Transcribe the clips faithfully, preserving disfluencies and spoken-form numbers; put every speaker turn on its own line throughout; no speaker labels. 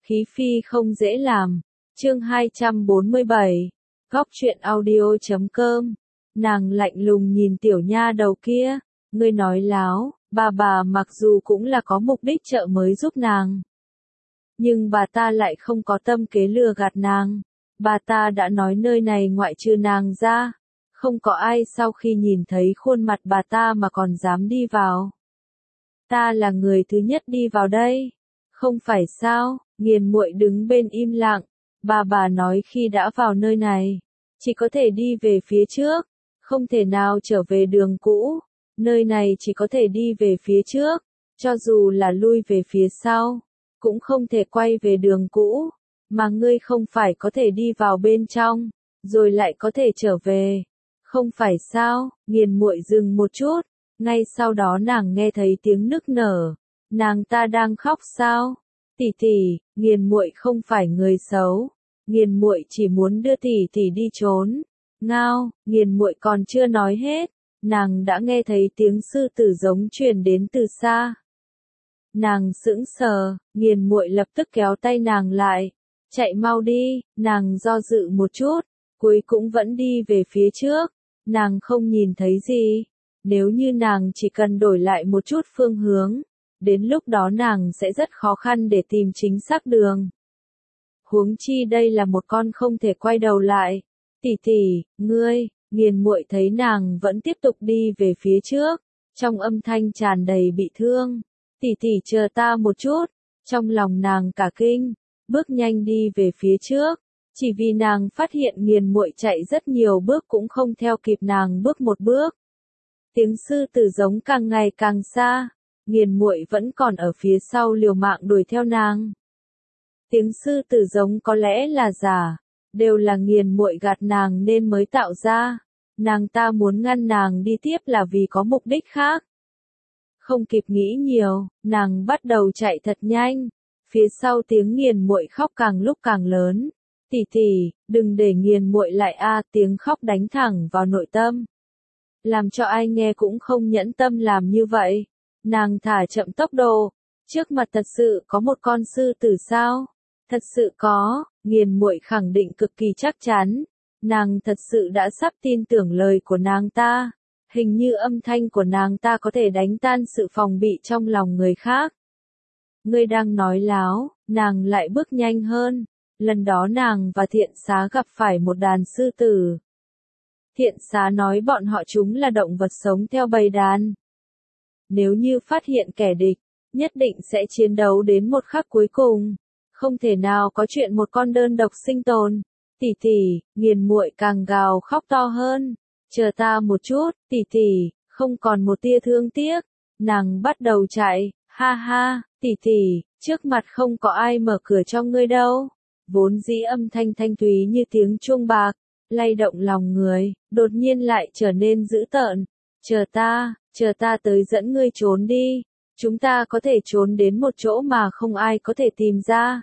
Khí phi không dễ làm. Chương hai trăm bốn mươi bảy. Góc truyện audio chấm com. Nàng lạnh lùng nhìn tiểu nha đầu kia, ngươi nói láo, bà bà mặc dù cũng là có mục đích trợ mới giúp nàng. Nhưng bà ta lại không có tâm kế lừa gạt nàng. Bà ta đã nói nơi này ngoại trừ nàng ra, không có ai sau khi nhìn thấy khuôn mặt bà ta mà còn dám đi vào. Ta là người thứ nhất đi vào đây. Không phải sao? Nghiền muội đứng bên im lặng. Bà bà nói khi đã vào nơi này, chỉ có thể đi về phía trước, không thể nào trở về đường cũ. Nơi này chỉ có thể đi về phía trước, cho dù là lui về phía sau, cũng không thể quay về đường cũ. Mà ngươi không phải có thể đi vào bên trong, rồi lại có thể trở về. Không phải sao? Nghiền muội dừng một chút, ngay sau đó nàng nghe thấy tiếng nức nở. Nàng ta đang khóc sao? Tỷ tỷ, Nghiền muội không phải người xấu. Nghiền muội chỉ muốn đưa tỷ tỷ đi trốn. Ngao, Nghiền muội còn chưa nói hết, nàng đã nghe thấy tiếng sư tử giống truyền đến từ xa. Nàng sững sờ, Nghiền muội lập tức kéo tay nàng lại. Chạy mau đi, nàng do dự một chút, cuối cũng vẫn đi về phía trước. Nàng không nhìn thấy gì. Nếu như nàng chỉ cần đổi lại một chút phương hướng, đến lúc đó nàng sẽ rất khó khăn để tìm chính xác đường. Huống chi đây là một con không thể quay đầu lại. Tỷ tỷ, ngươi, Nghiền muội thấy nàng vẫn tiếp tục đi về phía trước, trong âm thanh tràn đầy bị thương. Tỷ tỷ chờ ta một chút, trong lòng nàng cả kinh, bước nhanh đi về phía trước, chỉ vì nàng phát hiện Nghiền muội chạy rất nhiều bước cũng không theo kịp nàng bước một bước. Tiếng sư tử giống càng ngày càng xa, Nghiền muội vẫn còn ở phía sau liều mạng đuổi theo nàng. Tiếng sư tử giống có lẽ là giả, đều là Nghiền muội gạt nàng nên mới tạo ra. Nàng ta muốn ngăn nàng đi tiếp là vì có mục đích khác. Không kịp nghĩ nhiều, nàng bắt đầu chạy thật nhanh. Phía sau tiếng Nghiền muội khóc càng lúc càng lớn. Tỷ tỷ, đừng để Nghiền muội lại a, tiếng khóc đánh thẳng vào nội tâm. Làm cho ai nghe cũng không nhẫn tâm làm như vậy. Nàng thả chậm tốc độ. Trước mặt thật sự có một con sư tử sao? Thật sự có, Nghiền muội khẳng định cực kỳ chắc chắn. Nàng thật sự đã sắp tin tưởng lời của nàng ta. Hình như âm thanh của nàng ta có thể đánh tan sự phòng bị trong lòng người khác. Ngươi đang nói láo, nàng lại bước nhanh hơn. Lần đó nàng và thiện xá gặp phải một đàn sư tử. Thiện xá nói bọn họ chúng là động vật sống theo bầy đàn. Nếu như phát hiện kẻ địch, nhất định sẽ chiến đấu đến một khắc cuối cùng. Không thể nào có chuyện một con đơn độc sinh tồn. Tỷ tỷ, Nghiền muội càng gào khóc to hơn. Chờ ta một chút, tỷ tỷ, không còn một tia thương tiếc. Nàng bắt đầu chạy, ha ha, tỷ tỷ, trước mặt không có ai mở cửa cho ngươi đâu. Vốn dĩ âm thanh thanh thúy như tiếng chuông bạc, lay động lòng người, đột nhiên lại trở nên dữ tợn. Chờ ta, chờ ta tới dẫn ngươi trốn đi. Chúng ta có thể trốn đến một chỗ mà không ai có thể tìm ra.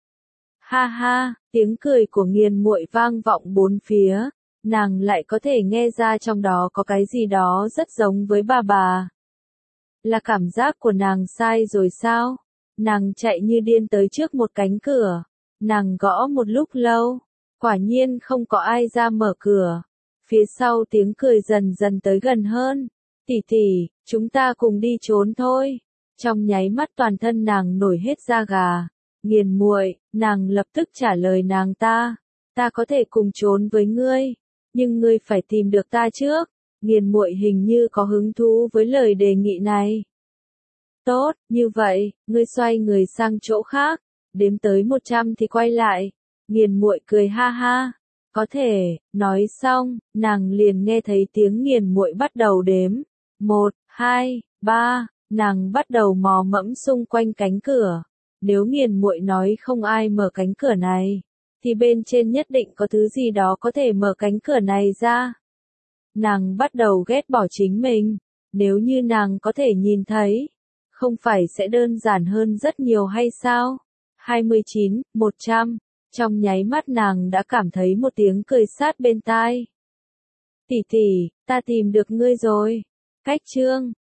Ha ha, tiếng cười của Nghiền muội vang vọng bốn phía, nàng lại có thể nghe ra trong đó có cái gì đó rất giống với bà bà. Là cảm giác của nàng sai rồi sao? Nàng chạy như điên tới trước một cánh cửa, nàng gõ một lúc lâu, quả nhiên không có ai ra mở cửa. Phía sau tiếng cười dần dần tới gần hơn. Tỷ tỷ, chúng ta cùng đi trốn thôi. Trong nháy mắt toàn thân nàng nổi hết da gà. Nghiền muội, nàng lập tức trả lời nàng ta. Ta có thể cùng trốn với ngươi, nhưng ngươi phải tìm được ta trước. Nghiền muội hình như có hứng thú với lời đề nghị này. Tốt, như vậy, ngươi xoay người sang chỗ khác, đếm tới một trăm thì quay lại. Nghiền muội cười ha ha. Có thể, nói xong, nàng liền nghe thấy tiếng Nghiền muội bắt đầu đếm. Một, hai, ba, nàng bắt đầu mò mẫm xung quanh cánh cửa. Nếu Nghiền muội nói không ai mở cánh cửa này, thì bên trên nhất định có thứ gì đó có thể mở cánh cửa này ra. Nàng bắt đầu ghét bỏ chính mình. Nếu như nàng có thể nhìn thấy, không phải sẽ đơn giản hơn rất nhiều hay sao? hai mươi chín, một trăm. Trong nháy mắt nàng đã cảm thấy một tiếng cười sát bên tai. Tỷ tỷ, ta tìm được ngươi rồi. Cách chương